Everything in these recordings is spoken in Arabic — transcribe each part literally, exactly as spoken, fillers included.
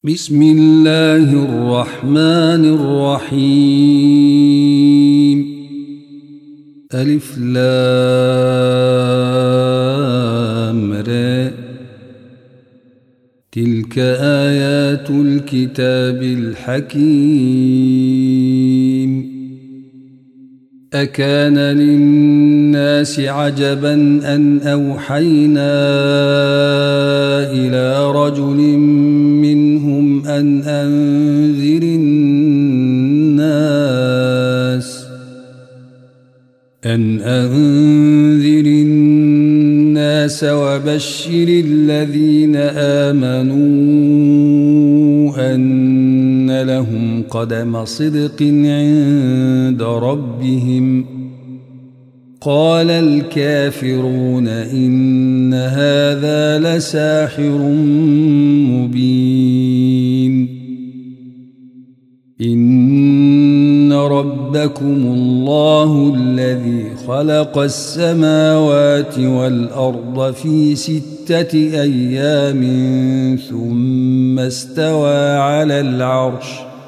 بسم الله الرحمن الرحيم. ألف لام را. تلك آيات الكتاب الحكيم. أكان للناس عجبا أن أوحينا إلى رجل منهم أن أنذر الناس أن أنذر الناس وبشر الذين آمنوا أن لهم قدم صدق عند ربهم. قال الكافرون إن هذا لساحر مبين. إن ربكم الله الذي خلق السماوات والأرض في ستة أيام ثم استوى على العرش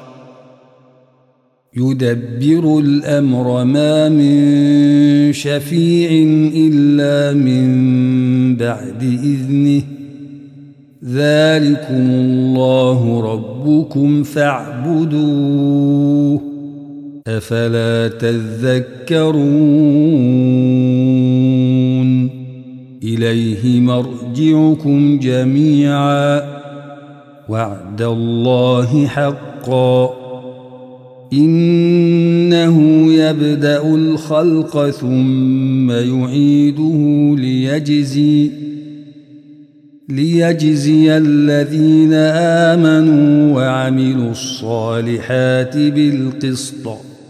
يدبر الأمر ما من شفيع إلا من بعد إذنه. ذلكم الله ربكم فاعبدوه أفلا تذكرون. إليه مرجعكم جميعا وعد الله حقا. إنه يبدأ الخلق ثم يعيده ليجزي ليجزي الذين آمنوا وعملوا الصالحات بالقسط.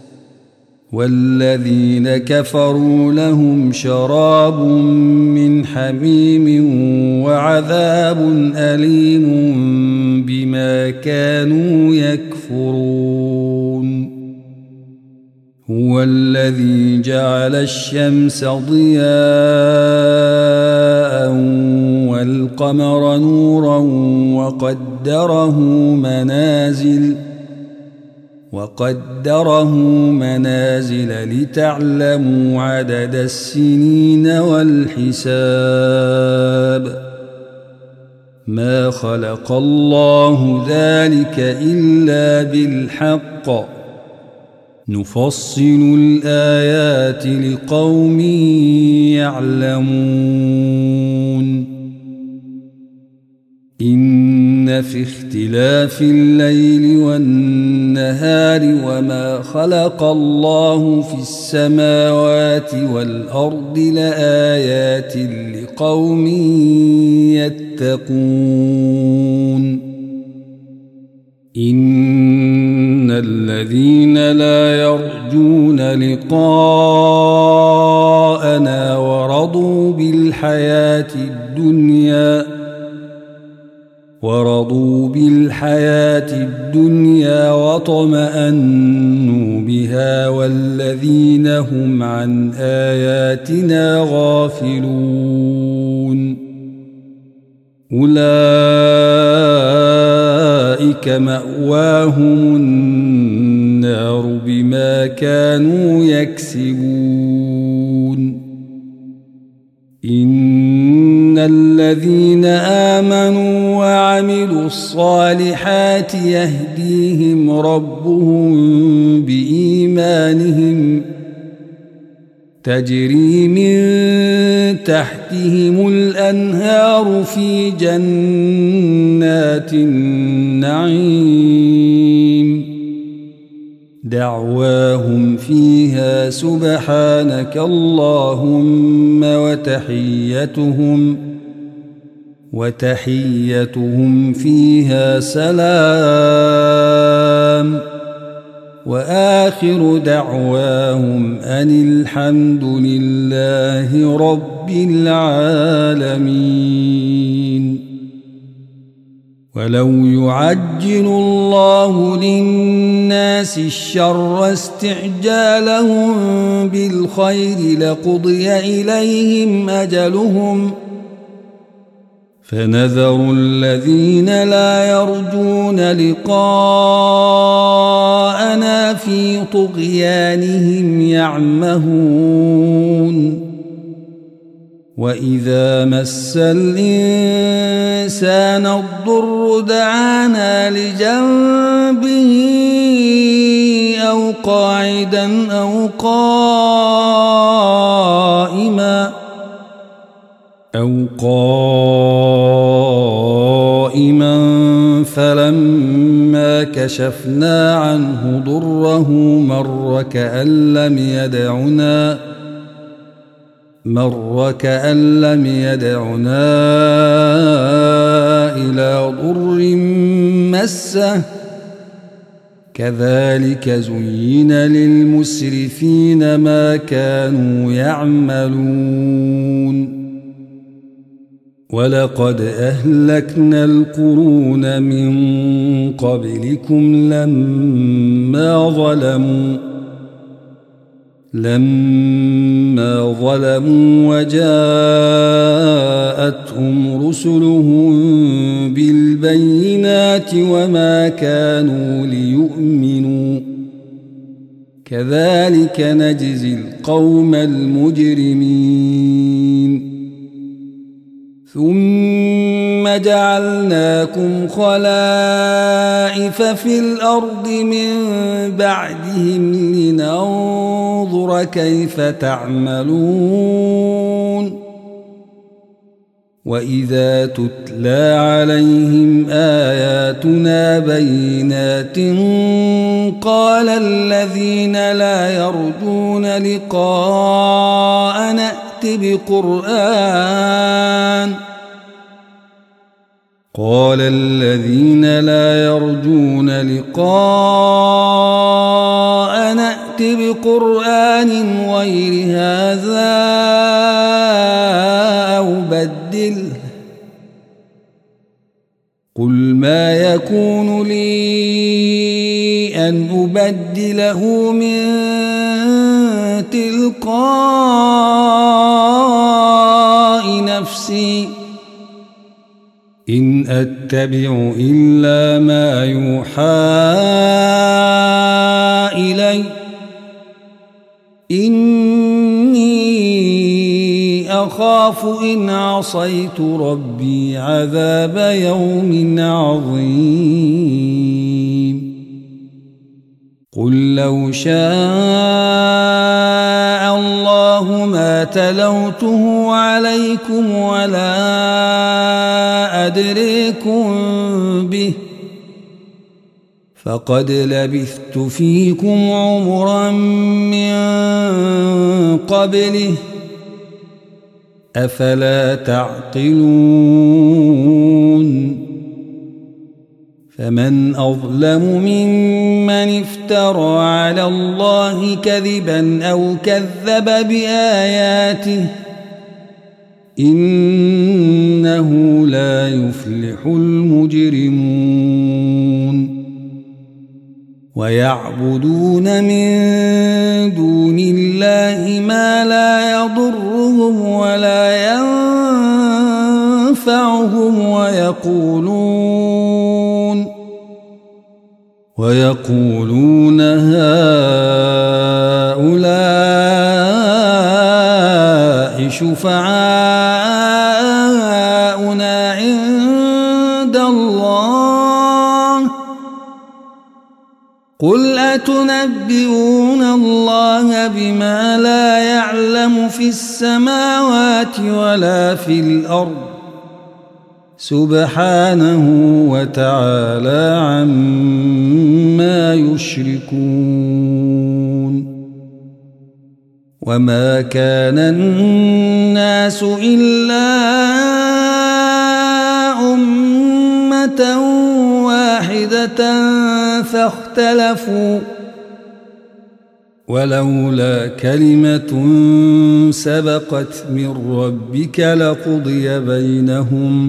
والذين كفروا لهم شراب من حميم وعذاب أليم بما كانوا يكفرون. هو الذي جعل الشمس ضياء والقمر نورا وقدره منازل وقدره منازل لتعلموا عدد السنين والحساب. ما خلق الله ذلك إلا بالحق. نفصل الآيات لقوم يعلمون. إن في اختلاف الليل والنهار وما خلق الله في السماوات والأرض لآيات لقوم يتقون. إن الذين لا يرجون لقاءنا ورضوا بالحياة الدنيا ورضوا بالحياة الدنيا واطمأنوا بها والذين هم عن آياتنا غافلون أولئك مأواهم النار بما كانوا يكسبون. إن الذين آمنوا وعملوا الصالحات يهديهم ربهم بإيمانهم تجري من تحتهم الأنهار في جنات النعيم. دعواهم فيها سبحانك اللهم وتحيتهم وتحيتهم فيها سلام وآخر دعواهم أن الحمد لله رب العالمين. ولو يعجل الله للناس الشر استعجالهم بالخير لقضي إليهم أجلهم فنذر الذين لا يرجون لقاءنا في طغيانهم يعمهون وإذا مس الإنسان الضر دعانا لجنبه أو قاعدا أو قائما أو قائما فلما كشفنا عنه ضره مر كأن لم يدعنا مر كأن لم يدعنا إلى ضر مسه كذلك زين للمسرفين ما كانوا يعملون ولقد أهلكنا القرون من قبلكم لما ظلموا لما ظلموا وجاءتهم رسلهم بالبينات وما كانوا ليؤمنوا كذلك نجزي القوم المجرمين ثم جعلناكم خلائف في الأرض من بعدهم لننظر كيف تعملون وإذا تتلى عليهم آياتنا بينات قال الذين لا يرجون لقاءنا ائت بقرآن قال الذين لا يرجون لقاءنا ائت بقرآن غير هذا أو بدله قل ما يكون لي أن أبدله من تلقاء نفسي إن أتبع إلا ما يوحى إلي إني أخاف إن عصيت ربي عذاب يوم عظيم قل لو شاء الله ما تلوته عليكم ولا أدريكم به فقد لبثت فيكم عمرا من قبله أفلا تعقلون فمن أظلم ممن افترى على الله كذبا أو كذب بآياته إنه لا يفلح المجرمون ويعبدون من دون الله ما لا يضرهم ولا ينفعهم ويقولون ويقولون هؤلاء شفعاؤنا عند الله قل أتنبئون الله بما لا يعلم في السماوات ولا في الأرض سبحانه وتعالى عما يشركون وما كان الناس إلا أمة واحدة فاختلفوا ولولا كلمة سبقت من ربك لقضي بينهم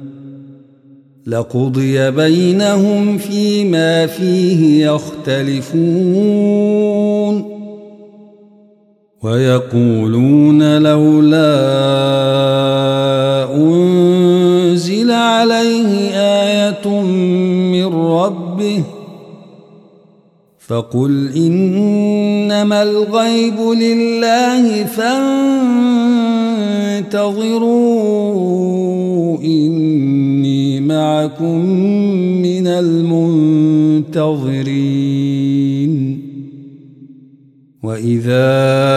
لقضي بينهم فيما فيه يختلفون ويقولون لولا أنزل ربه فقل إنما الغيب لله فانتظروا إني معكم من المنتظرين وإذا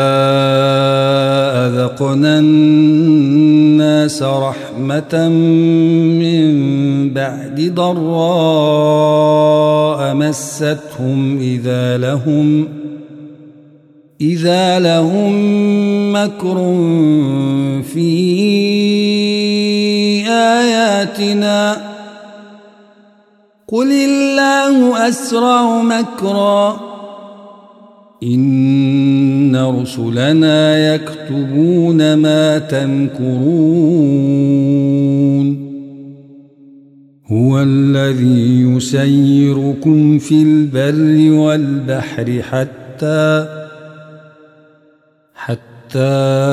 أذقنا الناس رحمة من بعد ضراء مستهم إذا لهم إذا لهم مكر في آياتنا قل الله أسرع مكرا إن رسلنا يكتبون ما تمكرون هو الذي يسيركم في البر والبحر حتى حتى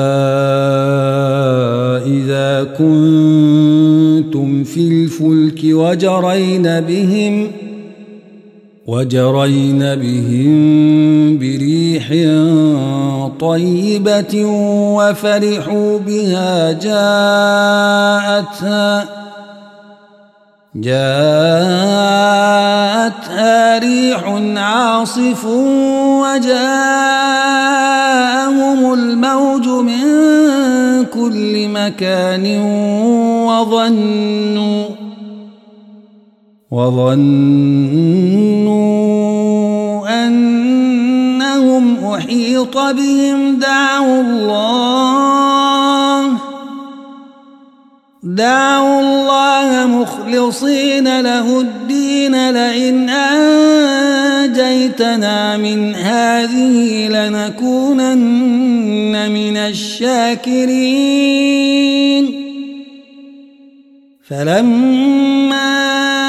إذا كنتم في الفلك وجرين بهم وجرين بهم بريح طيبة وفرحوا بها جاءتها جاءتها ريح عاصف وجاءهم الموج من كل مكان وظنوا وظنوا أنهم أحيط بهم دعوا الله دعوا الله مخلصين له الدين لئن أنجيتنا من هذه لنكونن من الشاكرين فلما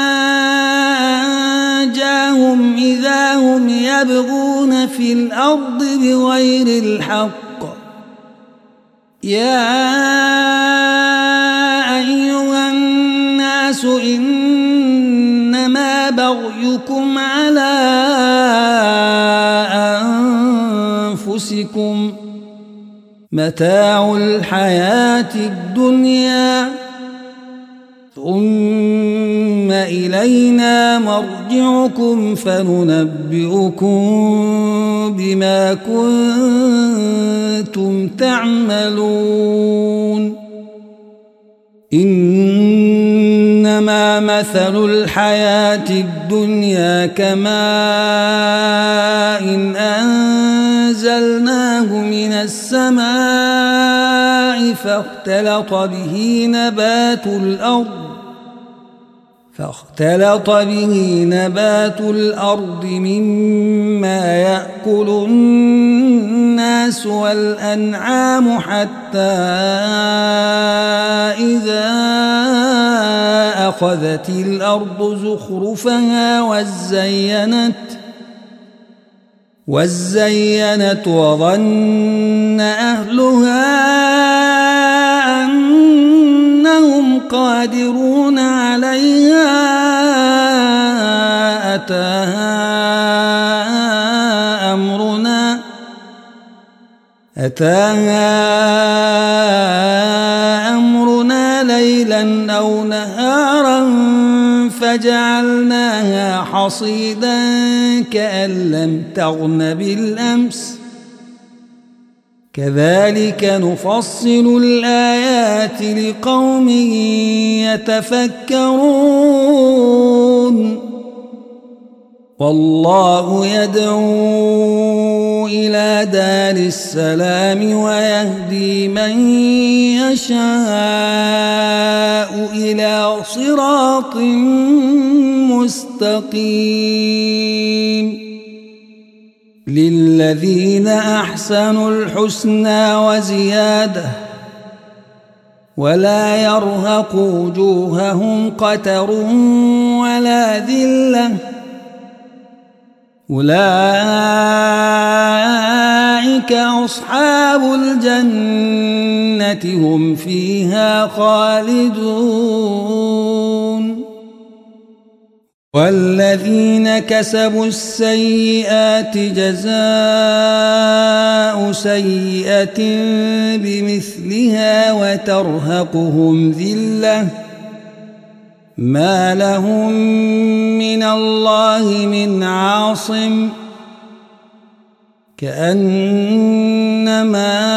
أنجاهم إذا هم يبغون في الأرض بغير الحق يا أيها الناس إنما بغيكم على أنفسكم متاع الحياة الدنيا ثم إلينا مرجعكم فننبئكم بما كنتم تعملون إنما مثل الحياة الدنيا كماء إن أنزلناه من السماء فاختلط به نبات الأرض فاختلط به نبات الأرض مما يأكل الناس والأنعام حتى إذا أخذت الأرض زخرفها وزينت وزينت وظن أهلها أنهم قادرون عليها أتاها أمرنا أتاها أمرنا ليلا أو نهارا فجعلناها حصيدا كأن لم تغن بالأمس كذلك نفصل الآيات لقوم يتفكرون والله يدعو إلى دار السلام ويهدي من يشاء إلى صراط مستقيم للذين أحسنوا الحسنى وزيادة ولا يرهق وجوههم قتر ولا ذلة أولئك أصحاب الجنة هم فيها خالدون. والذين كسبوا السيئات جزاء سيئة بمثلها وترهقهم ذلة ما لهم من الله من عاصم كأنما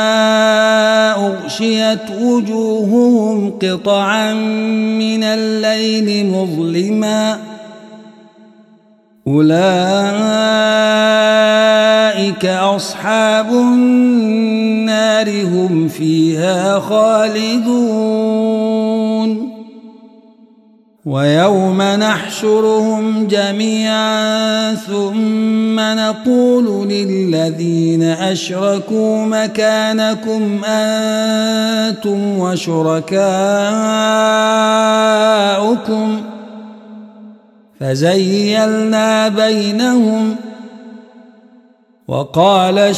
أغشيت وجوههم قطعا من الليل مظلما أولئك أصحاب النار هم فيها خالدون ويوم نحشرهم جميعا ثم نقول للذين أشركوا مكانكم أنتم وشركاؤكم فزيلنا بينهم وقال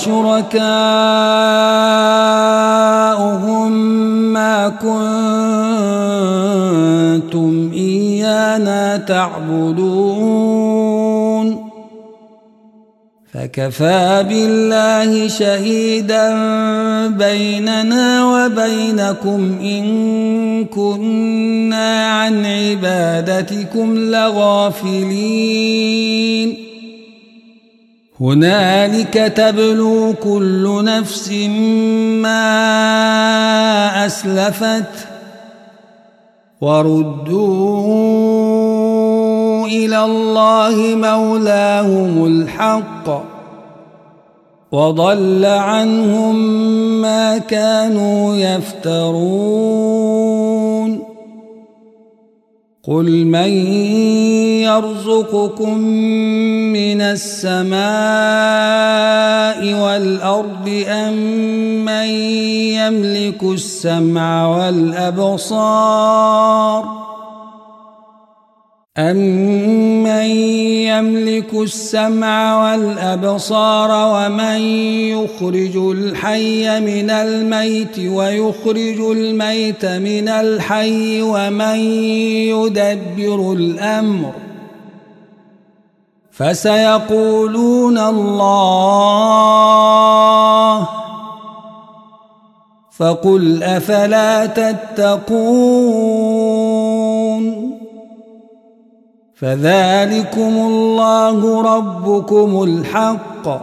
شركاؤهم ما كنتم إيانا تعبدون فكفى بالله شهيدا بيننا وبينكم إن كنا عن عبادتكم لغافلين هنالك تبلو كل نفس ما أسلفت وردوا إلى الله مولاهم الحق وضل عنهم ما كانوا يفترون قل من يرزقكم من السماء والأرض أم من يملك السمع والأبصار أَمَّن يَمْلِكُ السَّمْعَ وَالْأَبْصَارَ وَمَن يُخْرِجُ الْحَيَّ مِنَ الْمَيْتِ وَيُخْرِجُ الْمَيْتَ مِنَ الْحَيِّ وَمَن يُدَبِّرُ الْأَمْرَ فَسَيَقُولُونَ اللَّهُ فَقُلْ أَفَلَا تَتَّقُونَ فذلكم الله ربكم الحق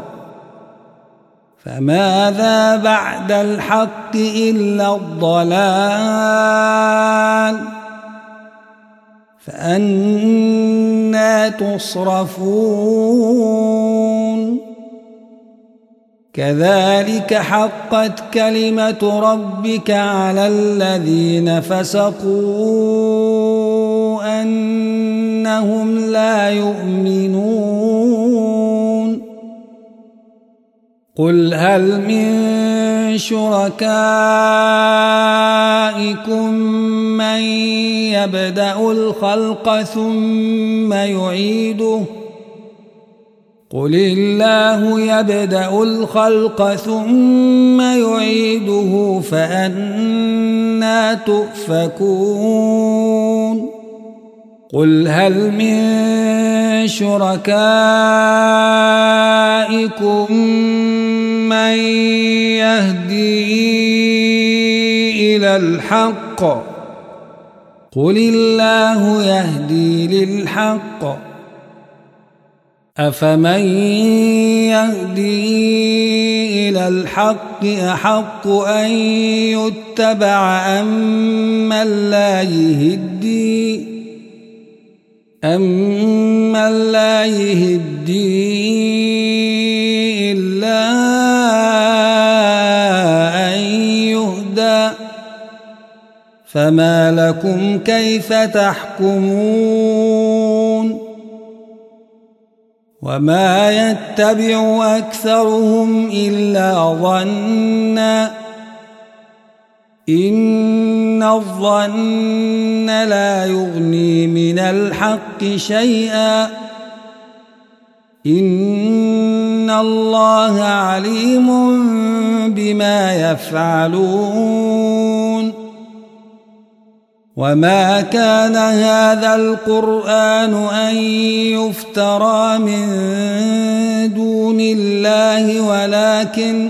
فماذا بعد الحق إلا الضلال فأنى تصرفون كذلك حقت كلمة ربك على الذين فسقوا أنهم لا يؤمنون قل هل من شركائكم من يبدأ الخلق ثم يعيده قل الله يبدأ الخلق ثم يعيده فأنى تؤفكون قل هل من شركائكم من يهدي إلى الحق قل الله يهدي للحق أفمن يهدي إلى الحق أحق أن يتبع أمن لا يهدي أمن لا يهدي إلا أن يهدى فما لكم كيف تحكمون وما يتبع أكثرهم إلا ظنا إن الظن لا يغني من الحق شيئا إن الله عليم بما يفعلون وما كان هذا القرآن أن يفترى من دون الله ولكن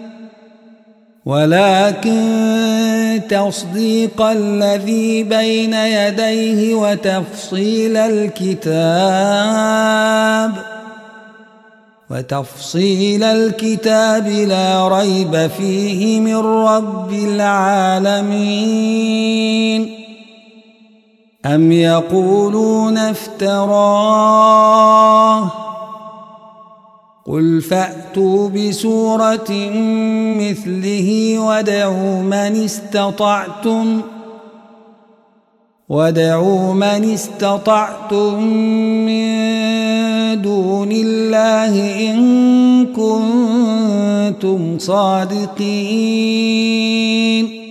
ولكن تصديق الذي بين يديه وتفصيل الكتاب وتفصيل الكتاب لا ريب فيه من رب العالمين. أم يقولون افتراه قل فأتوا بسورة مثله وادعوا من استطعتم وادعوا من استطعتم من دون الله إن كنتم صادقين.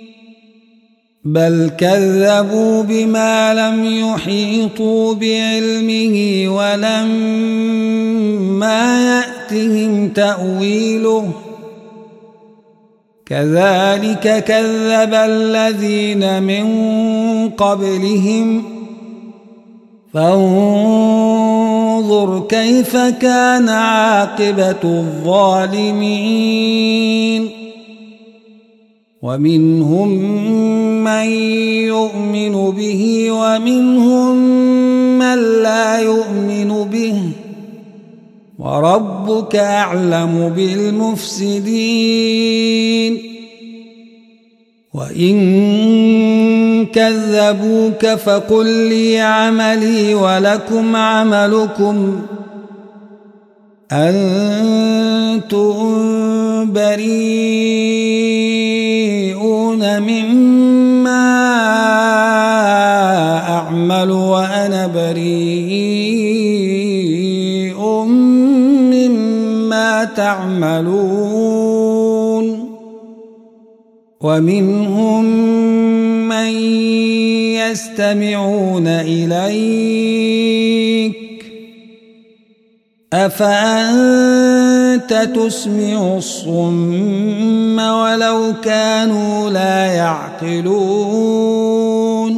بل كذبوا بما لم يحيطوا بعلمه ولما يأتهم تأويله كذلك كذب الذين من قبلهم فانظر كيف كان عاقبة الظالمين. ومنهم من يؤمن به ومنهم من لا يؤمن به وربك أعلم بالمفسدين. وإن كذبوك فقل لي عملي ولكم عملكم أنتم بريئون مما أعمل وأنا بريء مما تعملون. ومنهم من يستمعون إليك أفأنت تسمع الصم ولو كانوا لا يعقلون.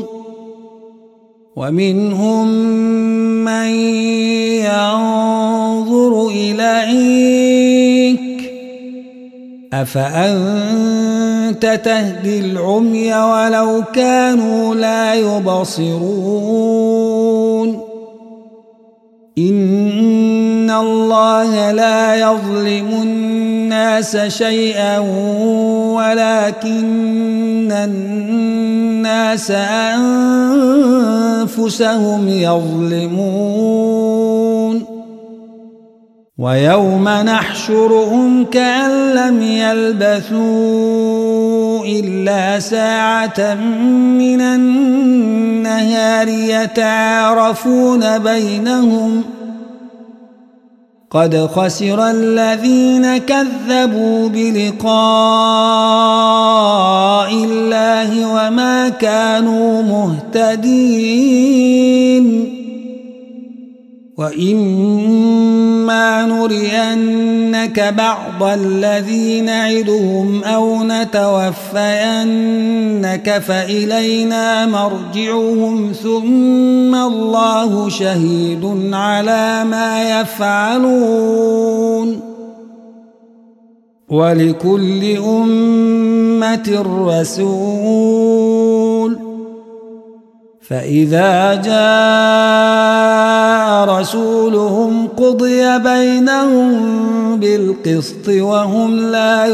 ومنهم من ينظر إليك أفأنت تهدي العمي ولو كانوا لا يبصرون. إن الله لا يظلم الناس شيئا ولكن الناس أنفسهم يظلمون. ويوم نحشرهم كأن لم يلبثوا إلا ساعة من النهار يتعارفون بينهم قد خسر الذين كذبوا بلقاء الله وما كانوا مهتدين. وإما نرينك بعض الذي نعدهم أو نتوفينك فإلينا مرجعهم ثم الله شهيد على ما يفعلون. ولكل أمة رسول فإذا جاء رسولهم قضي بينهم بالقسط وهم لا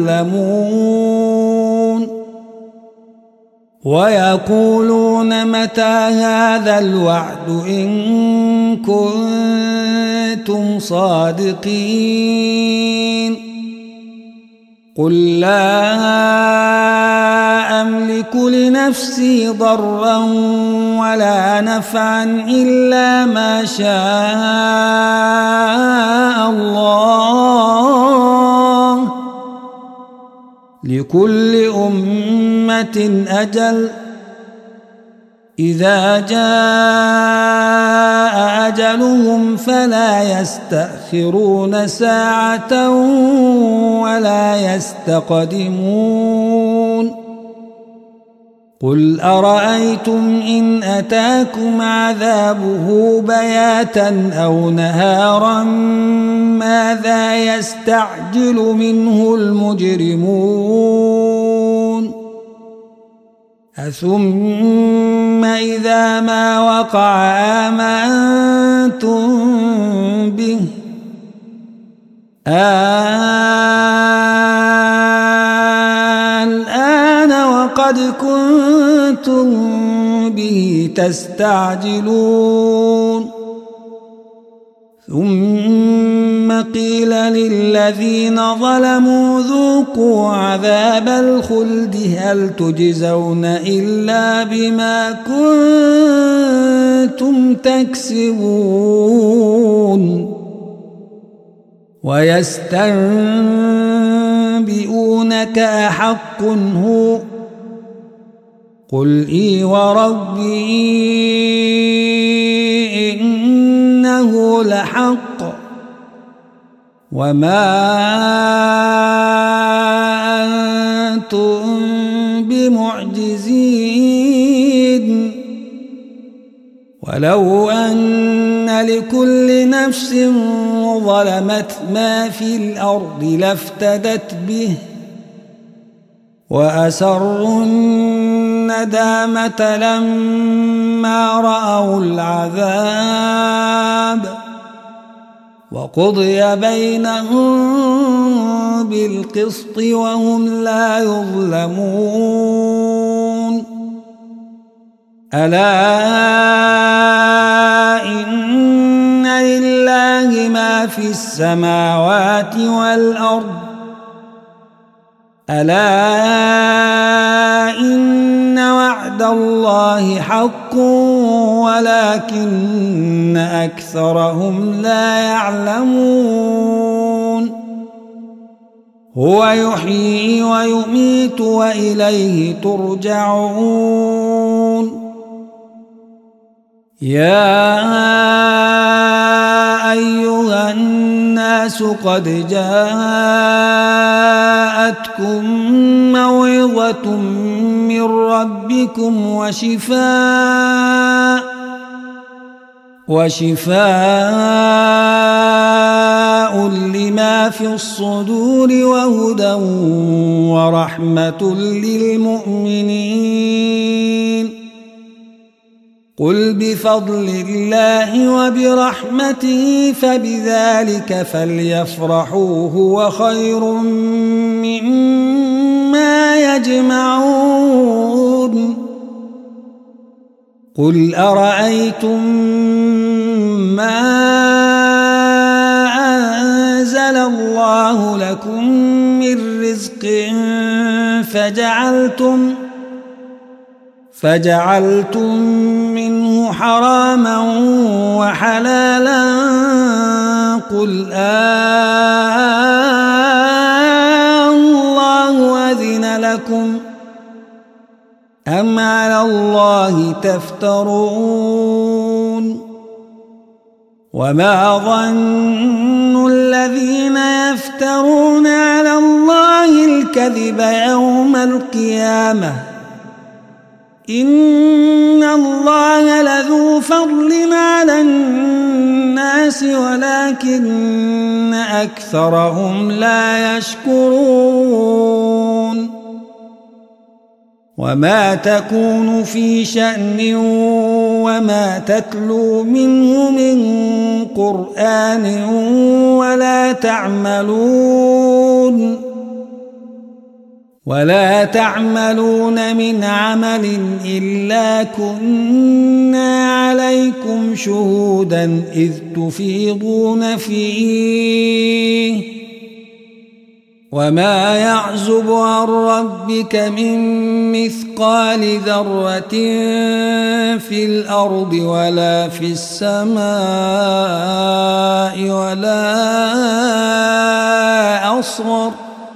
يظلمون. ويقولون متى هذا الوعد إن كنتم صادقين. قل لا أملك لنفسي ضرا ولا نفعا إلا ما شاء الله لكل أمة أجل إذا جاء أجلهم فلا يستأخرون ساعة ولا يستقدمون. قل أرأيتم إن أتاكم عذابه بياتا أو نهارا ماذا يستعجل منه المجرمون أثم إذا ما وقع آمنتم به الآن وقد كنتم به تستعجلون ثم قيل للذين ظلموا ذوقوا عذاب الخلد هل تجزون إلا بما كنتم تكسبون ويستنبئونك أحق هو قل إي وربي إنه لحق وما أنتم بمعجزين ولو أن لكل نفس ظلمت ما في الأرض لافتدت به وأسروا الندامة لما رأوا العذاب وقضي بينهم بالقسط وهم لا يظلمون ألا إن لله ما في السماوات والأرض ألا إن وعد الله حق ولكن أكثرهم لا يعلمون هو يحيي ويميت وإليه ترجعون يا أيها الناس قد جاءتكم موعظة من ربكم وشفاء وشفاء لما في الصدور وهدى ورحمة للمؤمنين قل بفضل الله وبرحمته فبذلك فليفرحوا هو خير مما يجمعون قل أرأيتم ما أنزل الله لكم من رزق فجعلتم فجعلتم منه حراما وحلالا قل الله أذن لكم أم على الله تفترون وما ظن الذين يفترون على الله الكذب يوم القيامة إن الله لذو فضل على الناس ولكن أكثرهم لا يشكرون وما تكون في شأن وما تتلو منه من قرآن ولا تعملون ولا تعملون من عمل إلا كنا عليكم شهودا إذ تفيضون فيه وما يعزب عن ربك من مثقال ذرة في الأرض ولا في السماء ولا أصغر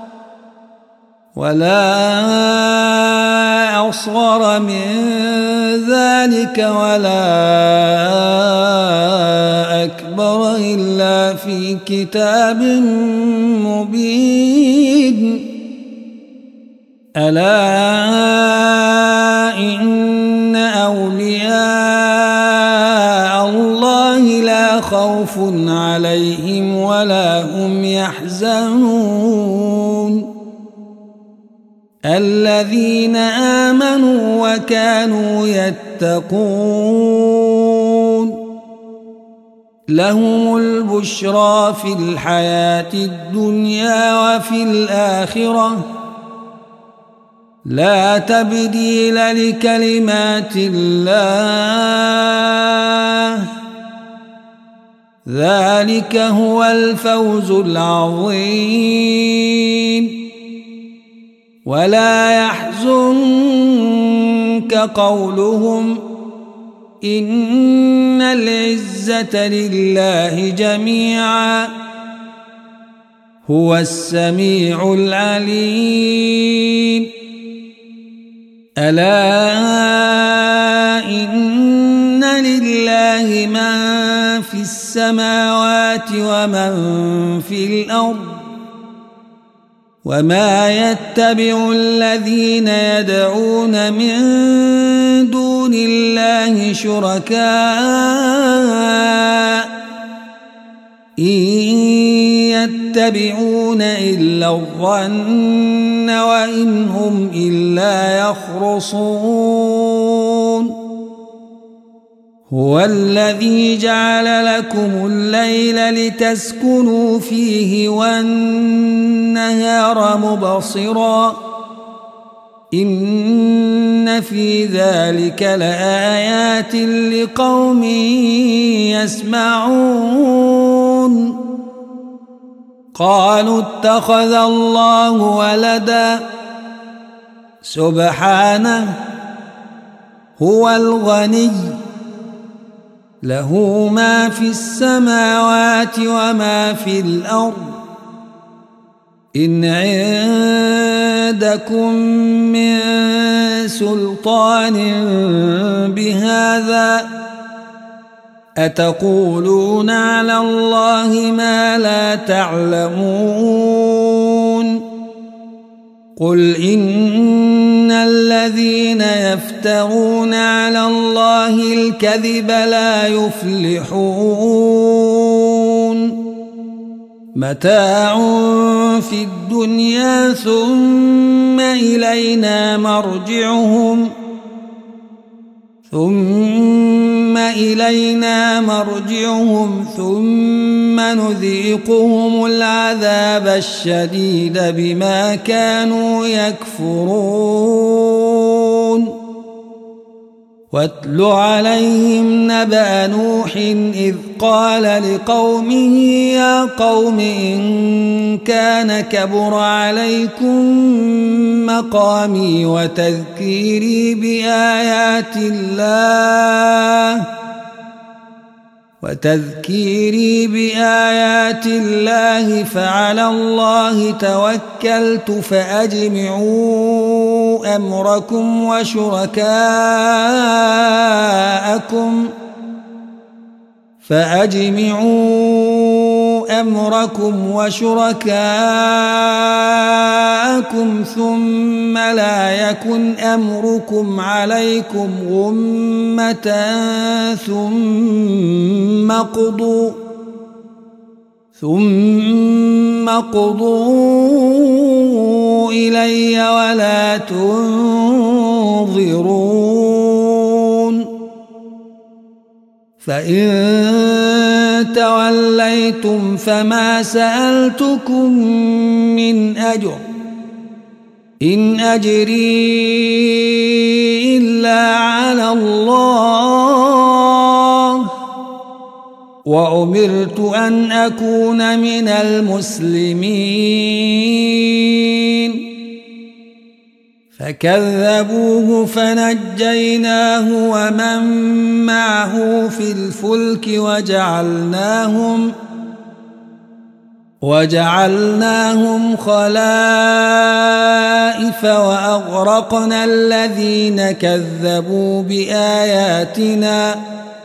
ولا أصغر من ذلك ولا أكبر إلا في كتاب مبين ألا خوف عليهم ولا هم يحزنون الذين آمنوا وكانوا يتقون لهم البشرى في الحياة الدنيا وفي الآخرة لا تبديل لكلمات الله ذلك هو الفوز العظيم ولا يحزنك قولهم إن العزة لله جميعا هو السميع العليم ألا إن لله من في السماوات ومن في الأرض وما يتبع الذين يدعون من دون الله شركاء إن يتبعون إلا الظن وإن هم إلا يخرصون هو الذي جعل لكم الليل لتسكنوا فيه والنهار مبصرا إن في ذلك لآيات لقوم يسمعون قالوا اتخذ الله ولدا سبحانه هو الغني له ما في السماوات وما في الأرض إن عندكم من سلطان بهذا أتقولون على الله ما لا تعلمون قل إن الذين يفترون على الله الكذب لا يفلحون متاع في الدنيا ثم إلينا مرجعهم ثم إلينا مرجعهم ثم نذيقهم العذاب الشديد بما كانوا يكفرون واتل عليهم نبأ نوح إذ قال لقومه يا قوم إن كان كبر عليكم مقامي وتذكيري بآيات الله وتذكيري بآيات الله فعلى الله توكلت فأجمعوا أمركم وشركاءكم فأجمعوا أمركم وشركاءكم ثم لا يكن أمركم عليكم غمة ثم قضوا ثم قضوا إلي ولا تنظرون فإن توليتم فما سألتكم من أجر إن أجري إلا على الله وأمرت أن أكون من المسلمين فكذبوه فنجيناه ومن معه في الفلك وجعلناهم وجعلناهم خلائف وأغرقنا الذين كذبوا بآياتنا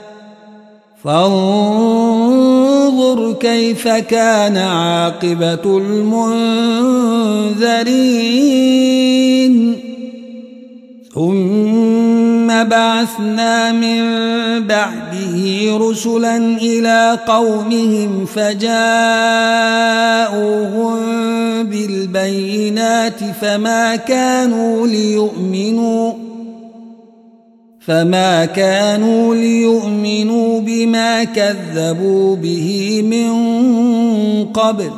فانظر كيف كان عاقبة المنذرين ثم بعثنا من بعده رسلا إلى قومهم فجاءوهم بالبينات فما كانوا ليؤمنوا فما كانوا ليؤمنوا بما كذبوا به من قبل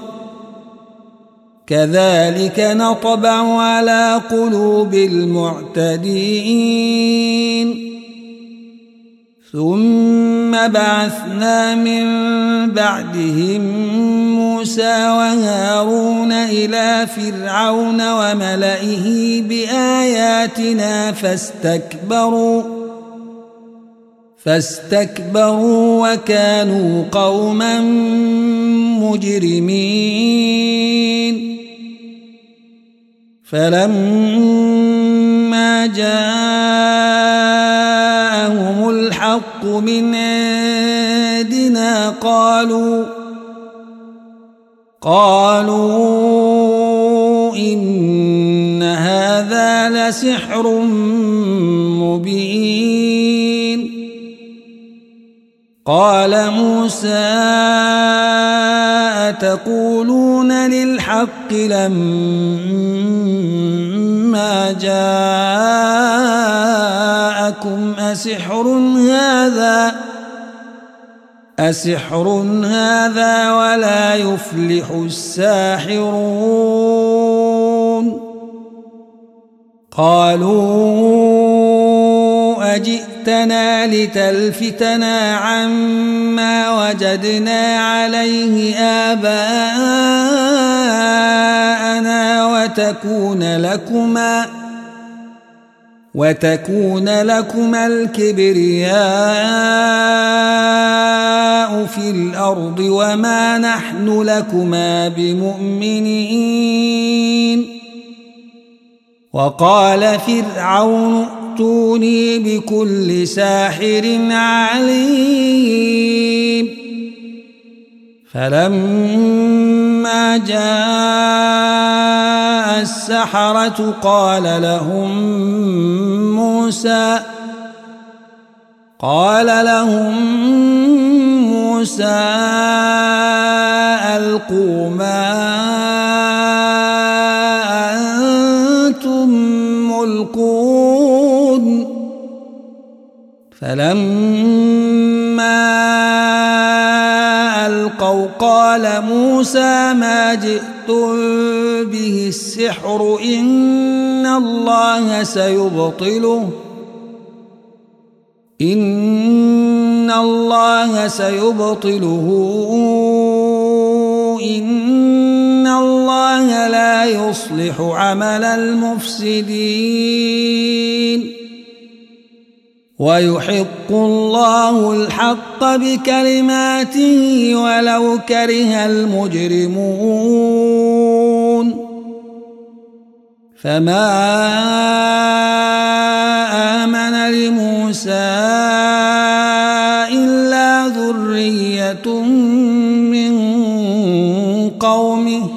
كذلك نطبع على قلوب المعتدين ثم بعثنا من بعدهم موسى وهارون إلى فرعون وملئه بآياتنا فاستكبروا فاستكبروا وكانوا قوما مجرمين فلما جاءهم الحق من عندنا قالوا قالوا إن هذا لسحر مبين قال موسى أتقولون للحق لما جاءكم أسحر هذا أسحر هذا ولا يفلح الساحرون قالوا أجئتنا لتلفتنا عما وجدنا عليه آباءنا وتكون لكما وتكون لكما الكبرياء في الأرض وما نحن لكما بمؤمنين وقال فرعون ائتوني بكل ساحر عليم فلما جاء السحرة قال لهم موسى قال لهم موسى ألقوا ما أنتم ملقون فلما ألقوا قال موسى ما جئتم به السحر إن الله سيبطله إن الله سيبطله إن الله لا يصلح عمل المفسدين ويحق الله الحق بكلماته ولو كره المجرمون فما آمن لموسى إلا ذرية من قومه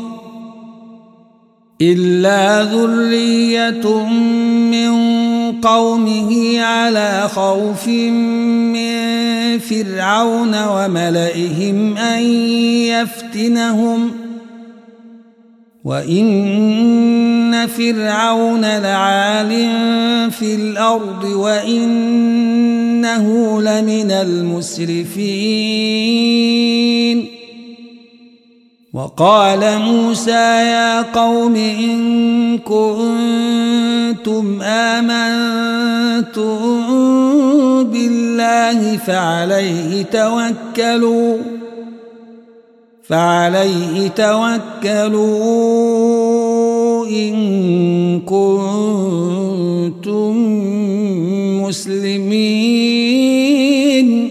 إلا ذرية من قومه على خوف من فرعون وملئهم أن يفتنهم وإن فرعون لعال في الأرض وإنه لمن المسرفين وقال موسى يا قوم إن كنتم آمنتم بالله فعليه توكلوا فعليه توكلوا إن كنتم مسلمين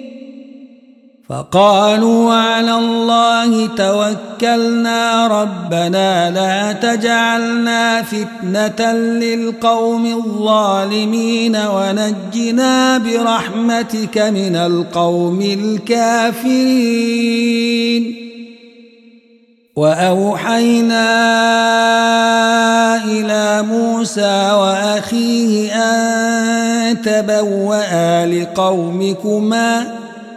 فقالوا على الله توكلنا ربنا لا تجعلنا فتنة للقوم الظالمين ونجنا برحمتك من القوم الكافرين وأوحينا إلى موسى وأخيه أن تبوأ لقومكما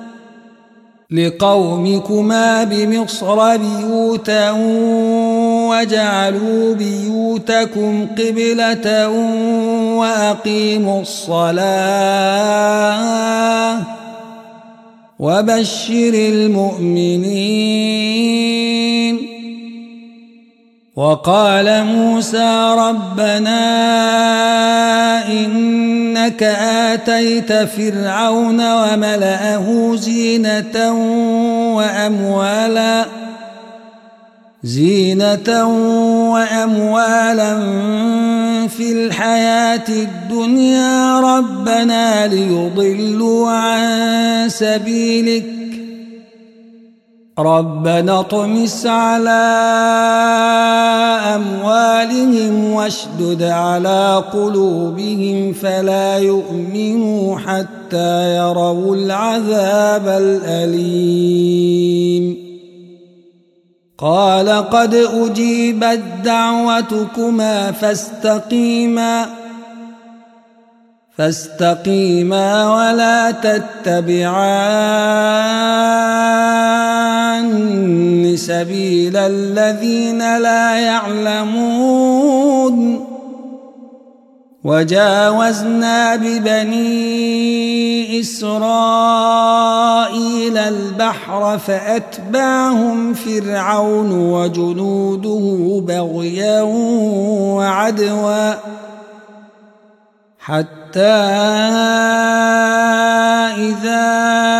لقومكما بمصر بيوتا وجعلوا بيوتكم قبلة وأقيموا الصلاة وبشر المؤمنين. وقال موسى ربنا إنك آتيت فرعون وملأه زينة وأموالا زينة وأموالا في الحياة الدنيا ربنا ليضلوا عن سبيلك ربنا اطمس على أموالهم واشدد على قلوبهم فلا يؤمنوا حتى يروا العذاب الأليم. قال قد أجيبت دعوتكما فاستقيما فاستقيما ولا تتبعان سبيل الذين لا يعلمون. وجاوزنا ببني إسرائيل البحر فأتبعهم فرعون وجنوده بغيا وعدوا حتى إذا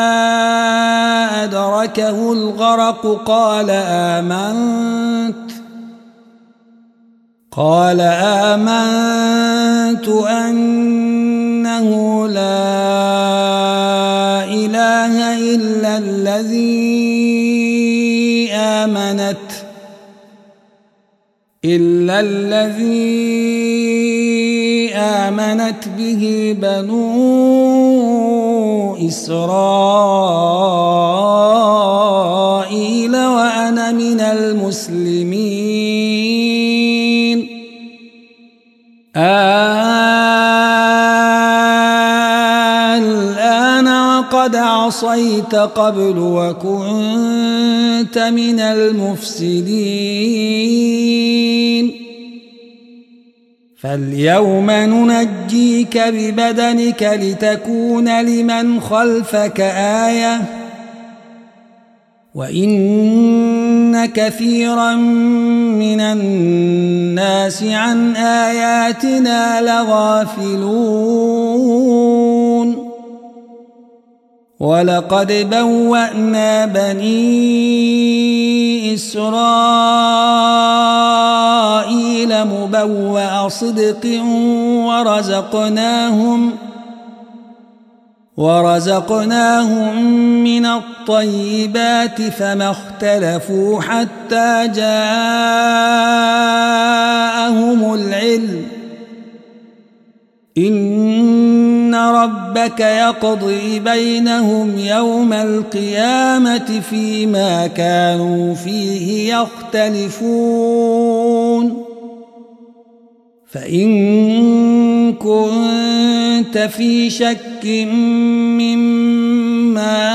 أدركه الغرق قال آمنت قال آمنت أنه لا إله إلا الذي آمنت إلا الذي آمنت به بنو إسرائيل وأنا من المسلمين. الآن وقد عصيت قبل وكنت من المفسدين فاليوم ننجيك ببدنك لتكون لمن خلفك آية وإن كثيرا من الناس عن آياتنا لغافلون. ولقد بوأنا بني إسرائيل مبوأ صدق ورزقناهم ورزقناهم من الطيبات فما اختلفوا حتى جاءهم العلم إن ربك يقضي بينهم يوم القيامة فيما كانوا فيه يختلفون. فإن كنت في شك مما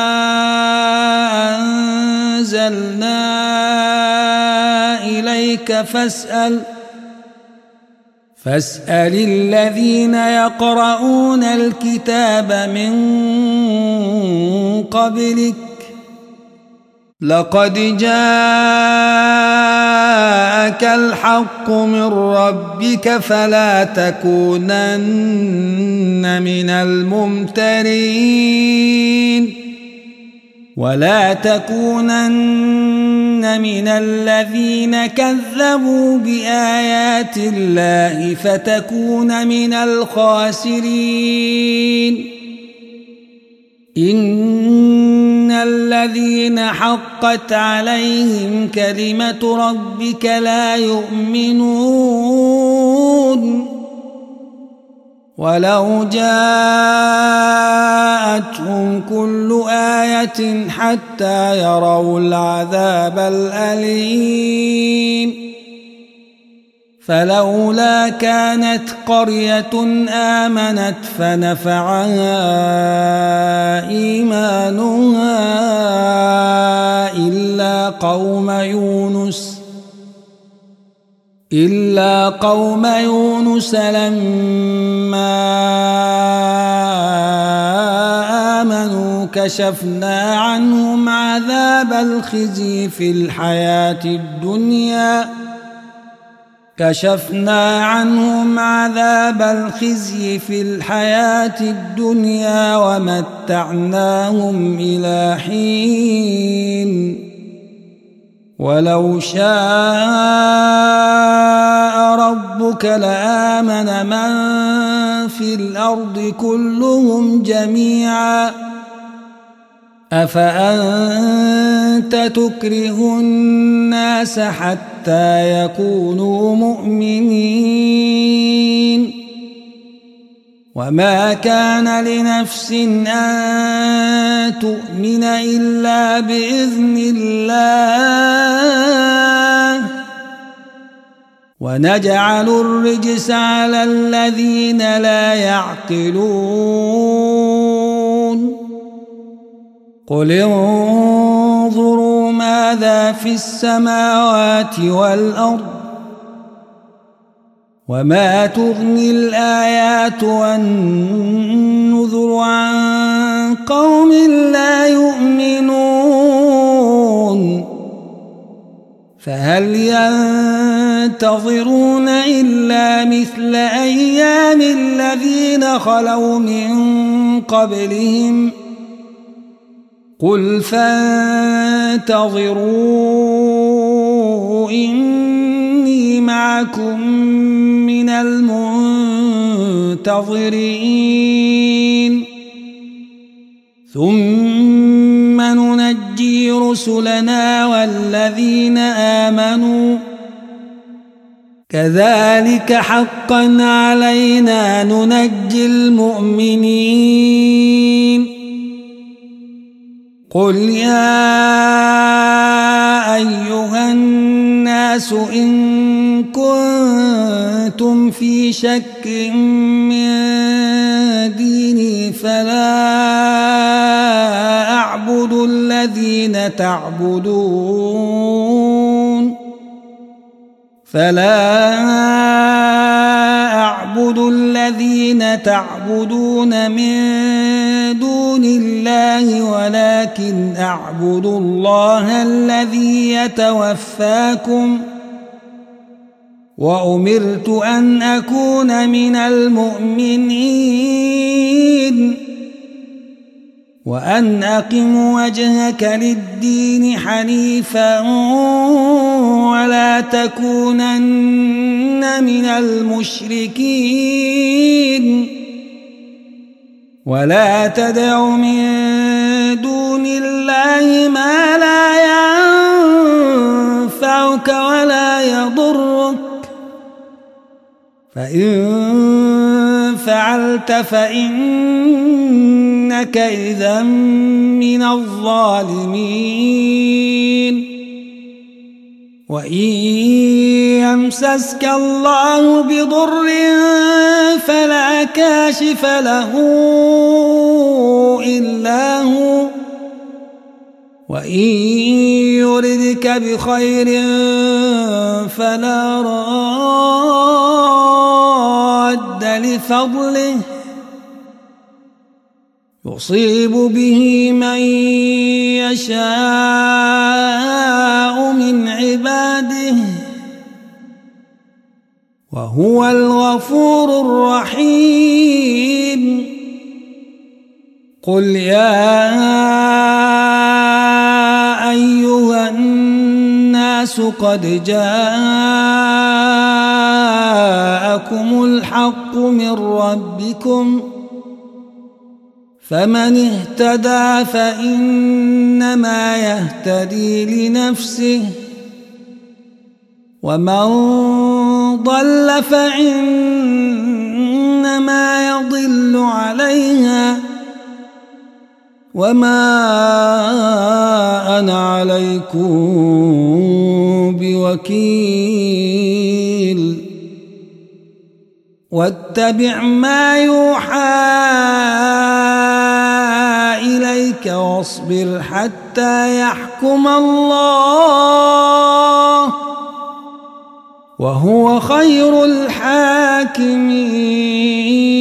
أنزلنا إليك فاسأل فاسأل الذين يقرؤون الكتاب من قبلك لقد جاءك الحق من ربك فلا تكونن من الممترين ولا تكونن من الذين كذبوا بآيات الله فتكون من الخاسرين. إن الذين حقت عليهم كلمة ربك لا يؤمنون ولو جاءتهم كل آية حتى يروا العذاب الأليم فلولا كانت قرية آمنت فنفعها إيمانها إلا قوم يونس إلا قوم يونس لما آمنوا كشفنا عنهم عذاب الخزي في الحياة الدنيا كشفنا عنهم عذاب الخزي في الحياة الدنيا ومتعناهم إلى حين ولو شاء ربك لآمن من في الأرض كلهم جميعا أفأنت تكره الناس حتى يكونوا مؤمنين وما كان لنفس أن تؤمن إلا بإذن الله ونجعل الرجس على الذين لا يعقلون قل انظروا ماذا في السماوات والأرض وما تغني الآيات والنذر عن قوم لا يؤمنون فهل ينتظرون إلا مثل أيام الذين خلوا من قبلهم قل فانتظروا إني معكم من المنتظرين ثم ننجي رسلنا والذين آمنوا كذلك حقا علينا ننجي المؤمنين قل يا أيها الناس إن كنتم في شك من ديني فلا أعبد الذين تعبدون فلا أعبد الذين تعبدون من دون الله ولكن أعبد الله الذي يتوفاكم وأمرت أن أكون من المؤمنين وأن أقم وجهك للدين حنيفا ولا تكونن من المشركين ولا تدع من دون الله ما لا ينفعك ولا يضرك فإن فعلت فإنك إذا من الظالمين وإن يمسسك الله بضر فلا كاشف له إلا هو وإن يردك بخير فلا راد لفضله يصيب به من يشاء من عباده وهو الغفور الرحيم قل يا أيها الناس قد جاءكم الحق من ربكم فمن اهتدى فإنما يهتدي لنفسه ومن ضل فإنما يضل عليها وما أنا عليكم بوكيل واتبع ما يوحى إليك واصبر حتى يحكم الله وهو خير الحاكمين.